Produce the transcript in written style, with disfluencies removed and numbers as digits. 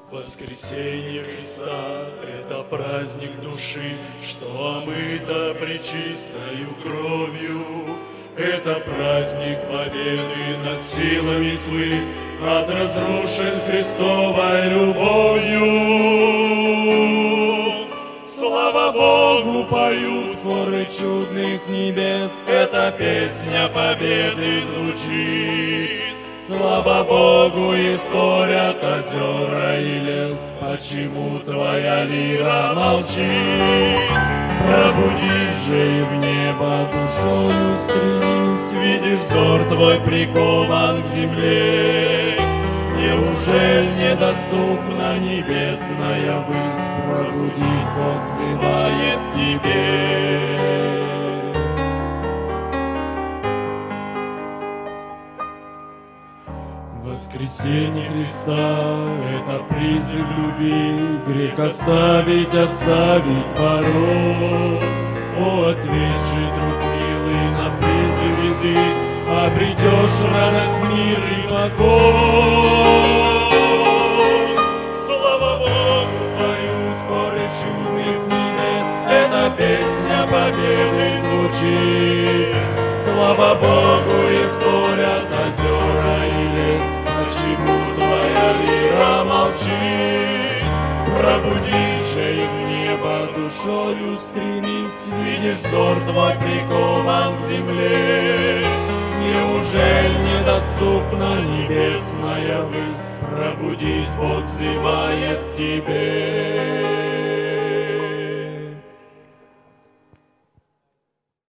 Воскресение Христа — это праздник души, что омыто пречистою кровью. Это праздник победы над силами тьмы, разрушен Христовой любовью. Слава Богу, поют хоры чудных небес, эта песня победы звучит. Слава Богу, и вторят озера и лес, почему твоя лира молчит? Пробудись же и в небо душою стремись, видишь, взор твой прикован к земле. Неужели недоступна небесная высь? Пробудись, Бог взывает к тебе. Воскресение Христа — это призыв любви, грех оставить, оставить порог. О, ответь же, друг милый, на призыве ты обретешь радость, мир и покой. Слава Богу, поют хоры чудных небес, эта песня победы звучит. Слава Богу, и вторят озера и лес, почему твоя лира молчит? Пробудись же и в небо душою стремись, видишь, взор твой прикован к земле. Неужели недоступна небесная высь? Пробудись, Бог взывает к тебе.